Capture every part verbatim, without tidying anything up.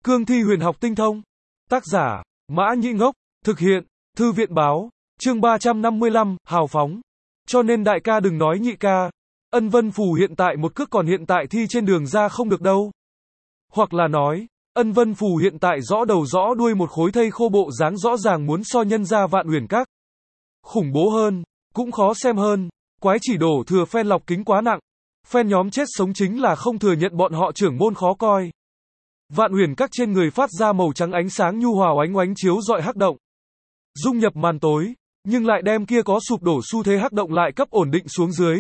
Cương thi huyền học tinh thông. Tác giả, Mã Nhĩ Ngốc. Thực hiện, Thư viện Báo. Chương ba trăm năm mươi lăm, hào phóng. Cho nên đại ca đừng nói nhị ca. Ân Vân Phù hiện tại một cước còn hiện tại thi trên đường ra không được đâu. Hoặc là nói, Ân Vân Phù hiện tại rõ đầu rõ đuôi một khối thây khô bộ dáng rõ ràng muốn so nhân ra Vạn Uyển Các. Khủng bố hơn, cũng khó xem hơn. Quái chỉ đổ thừa phen lọc kính quá nặng. Phen nhóm chết sống chính là không thừa nhận bọn họ trưởng môn khó coi. Vạn Uyển Các trên người phát ra màu trắng ánh sáng nhu hòa oánh oánh chiếu rọi hắc động. Dung nhập màn tối, nhưng lại đem kia có sụp đổ xu thế hắc động lại cấp ổn định xuống dưới.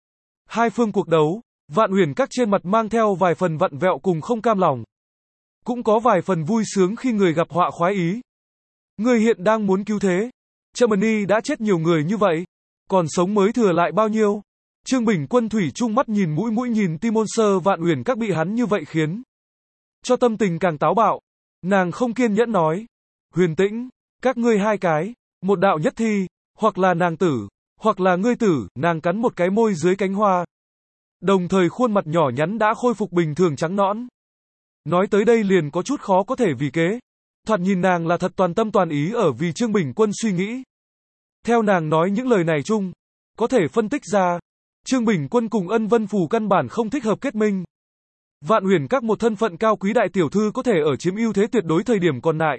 Hai phương cuộc đấu, Vạn Uyển Các trên mặt mang theo vài phần vặn vẹo cùng không cam lòng. Cũng có vài phần vui sướng khi người gặp họa khoái ý. Người hiện đang muốn cứu thế. Germany đã chết nhiều người như vậy. Còn sống mới thừa lại bao nhiêu? Trương Bình Quân thủy chung mắt nhìn mũi mũi nhìn Timon Sơ Vạn Uyển Các bị hắn như vậy khiến cho tâm tình càng táo bạo. Nàng không kiên nhẫn nói. Huyền Tĩnh, các ngươi hai cái, một đạo nhất thi, hoặc là nàng tử, hoặc là ngươi tử, nàng cắn một cái môi dưới cánh hoa. Đồng thời khuôn mặt nhỏ nhắn đã khôi phục bình thường trắng nõn. Nói tới đây liền có chút khó có thể vì kế. Thoạt nhìn nàng là thật toàn tâm toàn ý ở vì Trương Bình Quân suy nghĩ. Theo nàng nói những lời này chung, có thể phân tích ra, Trương Bình Quân cùng Ân Vân Phù căn bản không thích hợp kết minh. Vạn Uyển Các một thân phận cao quý đại tiểu thư có thể ở chiếm ưu thế tuyệt đối thời điểm còn lại.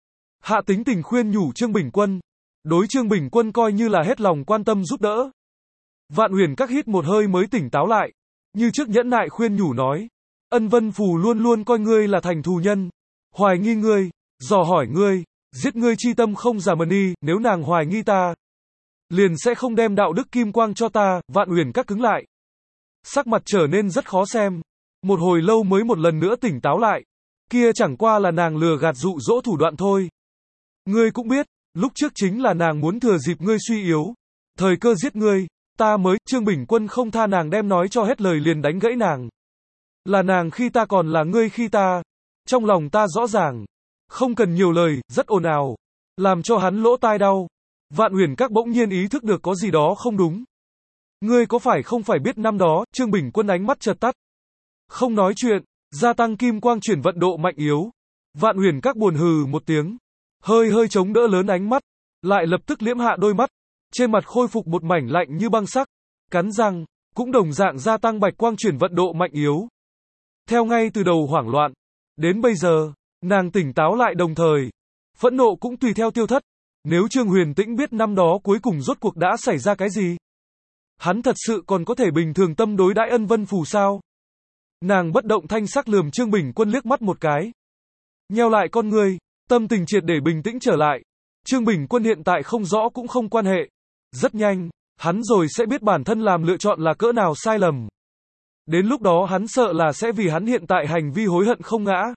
Hạ tính tình khuyên nhủ Trương Bình Quân, đối Trương Bình Quân coi như là hết lòng quan tâm giúp đỡ. Vạn Uyển Các hít một hơi mới tỉnh táo lại, như trước nhẫn nại khuyên nhủ nói, Ân Vân Phù luôn luôn coi ngươi là thành thù nhân, hoài nghi ngươi, dò hỏi ngươi, giết ngươi chi tâm không giả mần đi, nếu nàng hoài nghi ta, liền sẽ không đem đạo đức kim quang cho ta. Vạn Uyển Các cứng lại, sắc mặt trở nên rất khó xem, một hồi lâu mới một lần nữa tỉnh táo lại, kia chẳng qua là nàng lừa gạt dụ dỗ thủ đoạn thôi. Ngươi cũng biết, lúc trước chính là nàng muốn thừa dịp ngươi suy yếu, thời cơ giết ngươi, ta mới. Trương Bình Quân không tha nàng đem nói cho hết lời liền đánh gãy nàng. Là nàng khi ta còn là ngươi khi ta, trong lòng ta rõ ràng, không cần nhiều lời, rất ồn ào, làm cho hắn lỗ tai đau. Vạn Uyển Các bỗng nhiên ý thức được có gì đó không đúng. Ngươi có phải không phải biết năm đó, Trương Bình Quân ánh mắt chợt tắt. Không nói chuyện, gia tăng kim quang chuyển vận độ mạnh yếu. Vạn Uyển Các buồn hừ một tiếng, hơi hơi chống đỡ lớn ánh mắt, lại lập tức liễm hạ đôi mắt, trên mặt khôi phục một mảnh lạnh như băng sắc, cắn răng, cũng đồng dạng gia tăng bạch quang chuyển vận độ mạnh yếu. Theo ngay từ đầu hoảng loạn, đến bây giờ, nàng tỉnh táo lại đồng thời, phẫn nộ cũng tùy theo tiêu thất. Nếu Trương Huyền Tĩnh biết năm đó cuối cùng rốt cuộc đã xảy ra cái gì, hắn thật sự còn có thể bình thường tâm đối đãi Ân Vân Phù sao? Nàng bất động thanh sắc lườm Trương Bình Quân liếc mắt một cái, nheo lại con ngươi, tâm tình triệt để bình tĩnh trở lại. Trương Bình Quân hiện tại không rõ cũng không quan hệ, rất nhanh, hắn rồi sẽ biết bản thân làm lựa chọn là cỡ nào sai lầm. Đến lúc đó hắn sợ là sẽ vì hắn hiện tại hành vi hối hận không ngã.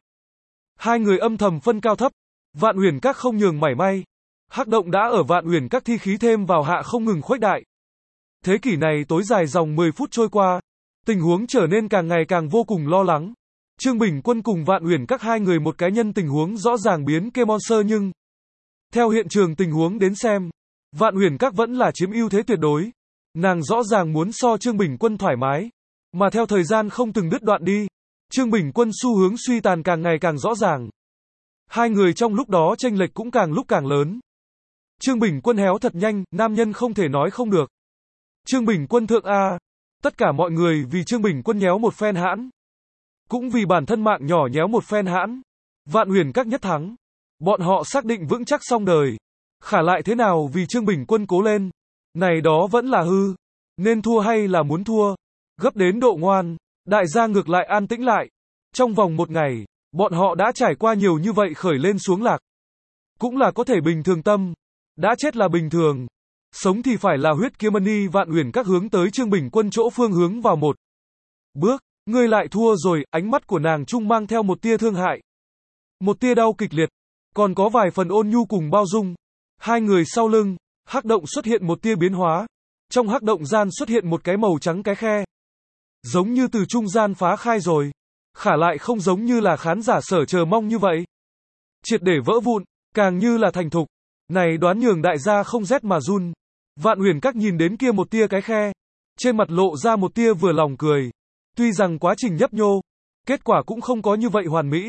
Hai người âm thầm phân cao thấp, Vạn Uyển Các không nhường mảy may. Hắc động đã ở Vạn Uyển Các thi khí thêm vào hạ không ngừng khuếch đại. Thế kỷ này tối dài dòng mười phút trôi qua, tình huống trở nên càng ngày càng vô cùng lo lắng. Trương Bình Quân cùng Vạn Uyển Các hai người một cái nhân tình huống rõ ràng biến kê monster nhưng theo hiện trường tình huống đến xem, Vạn Uyển Các vẫn là chiếm ưu thế tuyệt đối. Nàng rõ ràng muốn so Trương Bình Quân thoải mái, mà theo thời gian không từng đứt đoạn đi, Trương Bình Quân xu hướng suy tàn càng ngày càng rõ ràng. Hai người trong lúc đó chênh lệch cũng càng lúc càng lớn. Trương Bình Quân héo thật nhanh, nam nhân không thể nói không được. Trương Bình Quân thượng A. Tất cả mọi người vì Trương Bình Quân nhéo một phen hãn. Cũng vì bản thân mạng nhỏ nhéo một phen hãn. Vạn Uyển Các nhất thắng. Bọn họ xác định vững chắc xong đời. Khả lại thế nào vì Trương Bình Quân cố lên. Này đó vẫn là hư. Nên thua hay là muốn thua. Gấp đến độ ngoan. Đại gia ngược lại an tĩnh lại. Trong vòng một ngày, bọn họ đã trải qua nhiều như vậy khởi lên xuống lạc. Cũng là có thể bình thường tâm. Đã chết là bình thường. Sống thì phải là huyết kiếm mani. Vạn Uyển Các hướng tới Trương Bình Quân chỗ phương hướng vào một bước. Ngươi lại thua rồi. Ánh mắt của nàng trung mang theo một tia thương hại, một tia đau kịch liệt, còn có vài phần ôn nhu cùng bao dung. Hai người sau lưng, hắc động xuất hiện một tia biến hóa. Trong hắc động gian xuất hiện một cái màu trắng cái khe, giống như từ trung gian phá khai rồi, khả lại không giống như là khán giả sở chờ mong như vậy, triệt để vỡ vụn, càng như là thành thục. Này đoán nhường đại gia không rét mà run. Vạn Uyển Các nhìn đến kia một tia cái khe, trên mặt lộ ra một tia vừa lòng cười. Tuy rằng quá trình nhấp nhô, kết quả cũng không có như vậy hoàn mỹ,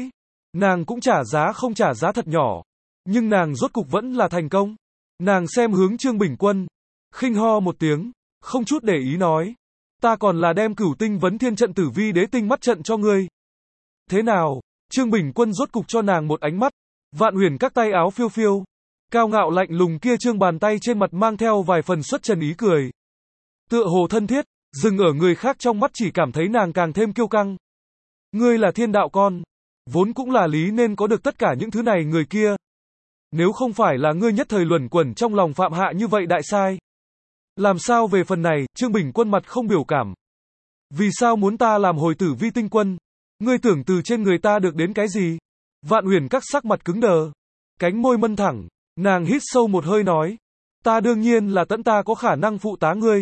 Nàng cũng trả giá không trả giá thật nhỏ. Nhưng nàng rốt cục vẫn là thành công. Nàng xem hướng Trương Bình Quân. Khinh ho một tiếng. Không chút để ý nói. Ta còn là đem Cửu Tinh Vấn Thiên trận Tử Vi Đế Tinh mắt trận cho ngươi. Thế nào? Trương Bình Quân rốt cục cho nàng một ánh mắt. Vạn Huyền các tay áo phiêu phiêu. Cao ngạo lạnh lùng kia trương bàn tay trên mặt mang theo vài phần xuất trần ý cười. Tựa hồ thân thiết, dừng ở người khác trong mắt chỉ cảm thấy nàng càng thêm kiêu căng. Ngươi là thiên đạo con. Vốn cũng là lý nên có được tất cả những thứ này người kia. Nếu không phải là ngươi nhất thời luẩn quẩn trong lòng phạm hạ như vậy đại sai. Làm sao về phần này, Trương Bình Quân mặt không biểu cảm. Vì sao muốn ta làm hồi tử vi tinh quân? Ngươi tưởng từ trên người ta được đến cái gì? Vạn Huyền các sắc mặt cứng đờ. Cánh môi mân thẳng. Nàng hít sâu một hơi nói. Ta đương nhiên là tận ta có khả năng phụ tá ngươi.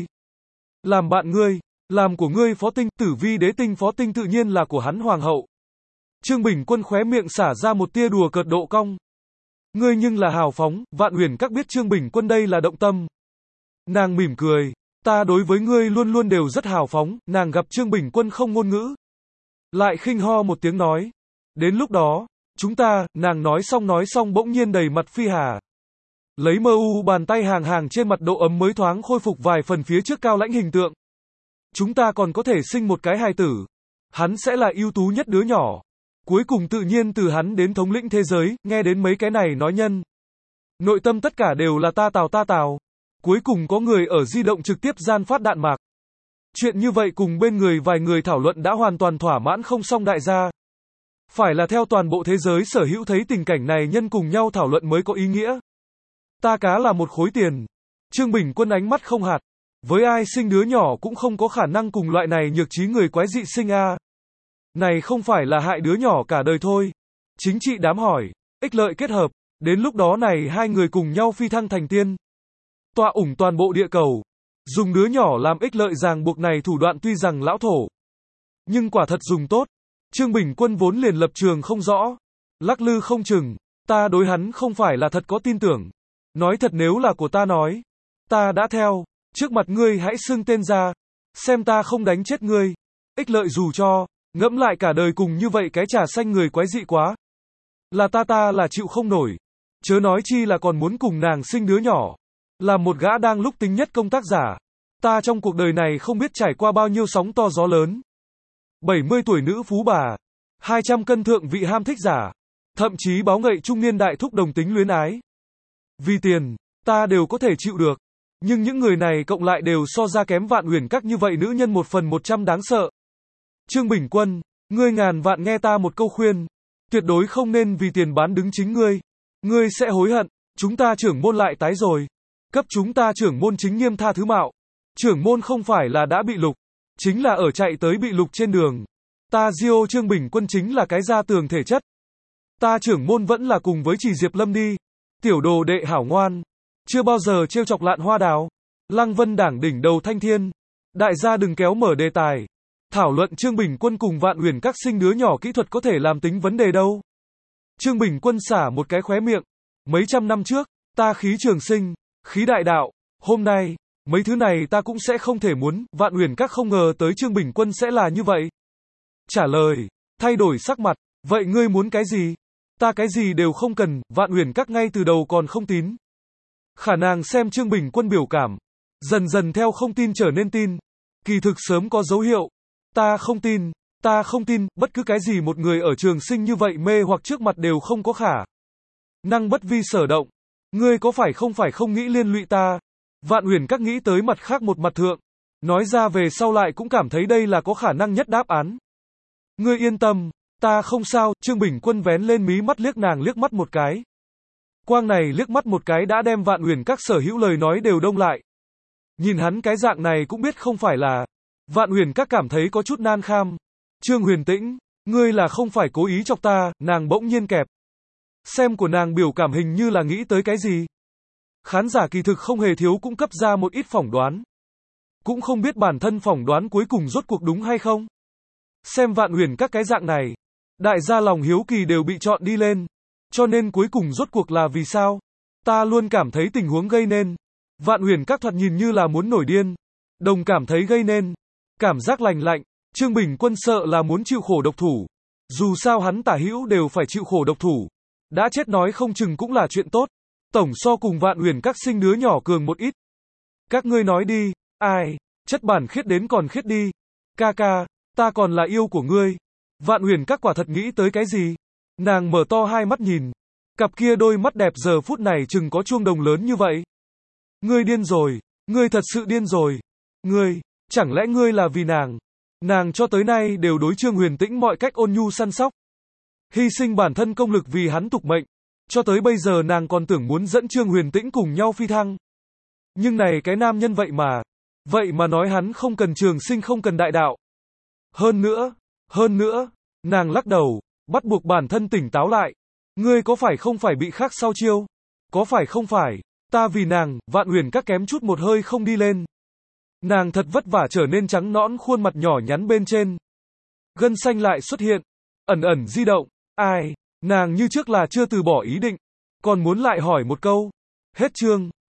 Làm bạn ngươi, làm của ngươi phó tinh, tử vi đế tinh phó tinh tự nhiên là của hắn hoàng hậu. Trương Bình Quân khóe miệng xả ra một tia đùa cợt độ cong. Ngươi nhưng là hào phóng, Vạn Huyền các biết Trương Bình Quân đây là động tâm. Nàng mỉm cười. Ta đối với ngươi luôn luôn đều rất hào phóng, nàng gặp Trương Bình Quân không ngôn ngữ. Lại khinh ho một tiếng nói. Đến lúc đó, chúng ta, nàng nói xong nói xong bỗng nhiên đầy mặt phi hà. Lấy mơ u bàn tay hàng hàng trên mặt độ ấm mới thoáng khôi phục vài phần phía trước cao lãnh hình tượng. Chúng ta còn có thể sinh một cái hài tử. Hắn sẽ là ưu tú nhất đứa nhỏ. Cuối cùng tự nhiên từ hắn đến thống lĩnh thế giới, nghe đến mấy cái này nói nhân. Nội tâm tất cả đều là ta tào ta tào. Cuối cùng có người ở di động trực tiếp gian phát đạn mạc. Chuyện như vậy cùng bên người vài người thảo luận đã hoàn toàn thỏa mãn không xong đại gia. Phải là theo toàn bộ thế giới sở hữu thấy tình cảnh này nhân cùng nhau thảo luận mới có ý nghĩa. Ta cá là một khối tiền. Trương Bình Quân ánh mắt không hạt. Với ai sinh đứa nhỏ cũng không có khả năng cùng loại này nhược trí người quái dị sinh a. À. Này không phải là hại đứa nhỏ cả đời thôi. Chính trị đám hỏi, ích lợi kết hợp, đến lúc đó này hai người cùng nhau phi thăng thành tiên. Tọa ủng toàn bộ địa cầu. Dùng đứa nhỏ làm ích lợi ràng buộc này thủ đoạn tuy rằng lão thổ. Nhưng quả thật dùng tốt. Trương Bình Quân vốn liền lập trường không rõ. Lắc lư không chừng. Ta đối hắn không phải là thật có tin tưởng. Nói thật nếu là của ta nói. Ta đã theo. Trước mặt ngươi hãy xưng tên ra. Xem ta không đánh chết ngươi. Ích lợi dù cho. Ngẫm lại cả đời cùng như vậy cái trà xanh người quái dị quá. Là ta ta là chịu không nổi. Chớ nói chi là còn muốn cùng nàng sinh đứa nhỏ. Là một gã đang lúc tính nhất công tác giả. Ta trong cuộc đời này không biết trải qua bao nhiêu sóng to gió lớn. bảy mươi tuổi nữ phú bà. hai trăm cân thượng vị ham thích giả. Thậm chí báo ngậy trung niên đại thúc đồng tính luyến ái. Vì tiền, ta đều có thể chịu được. Nhưng những người này cộng lại đều so ra kém Vạn Huyền các như vậy nữ nhân một phần một trăm đáng sợ. Trương Bình Quân, ngươi ngàn vạn nghe ta một câu khuyên. Tuyệt đối không nên vì tiền bán đứng chính ngươi. Ngươi sẽ hối hận. Chúng ta trưởng môn lại tái rồi. Cấp chúng ta trưởng môn chính nghiêm tha thứ mạo. Trưởng môn không phải là đã bị lục. Chính là ở chạy tới bị lục trên đường. Ta Diêu Trương Bình Quân chính là cái ra tường thể chất. Ta trưởng môn vẫn là cùng với Chỉ Diệp Lâm đi. Tiểu đồ đệ hảo ngoan. Chưa bao giờ trêu chọc lạn hoa đào. Lăng Vân đảng đỉnh đầu thanh thiên. Đại gia đừng kéo mở đề tài. Thảo luận Trương Bình Quân cùng Vạn Huyền các sinh đứa nhỏ kỹ thuật có thể làm tính vấn đề đâu. Trương Bình Quân xả một cái khóe miệng. Mấy trăm năm trước, ta khí trường sinh, khí đại đạo. Hôm nay, mấy thứ này ta cũng sẽ không thể muốn. Vạn Huyền các không ngờ tới Trương Bình Quân sẽ là như vậy. Trả lời, thay đổi sắc mặt. Vậy ngươi muốn cái gì? Ta cái gì đều không cần. Vạn Huyền các ngay từ đầu còn không tín. Khả năng xem Trương Bình Quân biểu cảm. Dần dần theo không tin trở nên tin. Kỳ thực sớm có dấu hiệu. Ta không tin. Ta không tin. Bất cứ cái gì một người ở trường sinh như vậy mê hoặc trước mặt đều không có khả năng bất vi sở động. Ngươi có phải không phải không nghĩ liên lụy ta? Vạn Huyền các nghĩ tới mặt khác một mặt thượng. Nói ra về sau lại cũng cảm thấy đây là có khả năng nhất đáp án. Ngươi yên tâm. Ta không sao. Trương Bình Quân vén lên mí mắt liếc nàng liếc mắt một cái. Quang này liếc mắt một cái đã đem Vạn Huyền các sở hữu lời nói đều đông lại. Nhìn hắn cái dạng này cũng biết không phải là. Vạn Huyền các cảm thấy có chút nan kham. Trương Huyền Tĩnh, ngươi là không phải cố ý chọc ta, nàng bỗng nhiên kẹp. Xem của nàng biểu cảm hình như là nghĩ tới cái gì. Khán giả kỳ thực không hề thiếu cũng cấp ra một ít phỏng đoán. Cũng không biết bản thân phỏng đoán cuối cùng rốt cuộc đúng hay không. Xem Vạn Huyền các cái dạng này. Đại gia lòng hiếu kỳ đều bị chọn đi lên. Cho nên cuối cùng rốt cuộc là vì sao? Ta luôn cảm thấy tình huống gây nên. Vạn Huyền các thoạt nhìn như là muốn nổi điên. Đồng cảm thấy gây nên. Cảm giác lành lạnh. Trương Bình Quân sợ là muốn chịu khổ độc thủ. Dù sao hắn tả hữu đều phải chịu khổ độc thủ. Đã chết nói không chừng cũng là chuyện tốt. Tổng so cùng Vạn Huyền các sinh đứa nhỏ cường một ít. Các ngươi nói đi, ai, chất bản khiết đến còn khiết đi. Ca ca, ta còn là yêu của ngươi. Vạn Huyền các quả thật nghĩ tới cái gì? Nàng mở to hai mắt nhìn. Cặp kia đôi mắt đẹp giờ phút này chừng có chuông đồng lớn như vậy. Ngươi điên rồi, ngươi thật sự điên rồi. Ngươi, chẳng lẽ ngươi là vì nàng? Nàng cho tới nay đều đối Trương Huyền Tĩnh mọi cách ôn nhu săn sóc. Hy sinh bản thân công lực vì hắn tục mệnh. Cho tới bây giờ nàng còn tưởng muốn dẫn Trương Huyền Tĩnh cùng nhau phi thăng. Nhưng này cái nam nhân vậy mà. Vậy mà nói hắn không cần trường sinh không cần đại đạo. Hơn nữa, hơn nữa, nàng lắc đầu, bắt buộc bản thân tỉnh táo lại. Ngươi có phải không phải bị khác sau chiêu? Có phải không phải? Ta vì nàng, Vạn Huyền các kém chút một hơi không đi lên. Nàng thật vất vả trở nên trắng nõn khuôn mặt nhỏ nhắn bên trên. Gân xanh lại xuất hiện, ẩn ẩn di động. Ai? Nàng như trước là chưa từ bỏ ý định. Còn muốn lại hỏi một câu. Hết chương.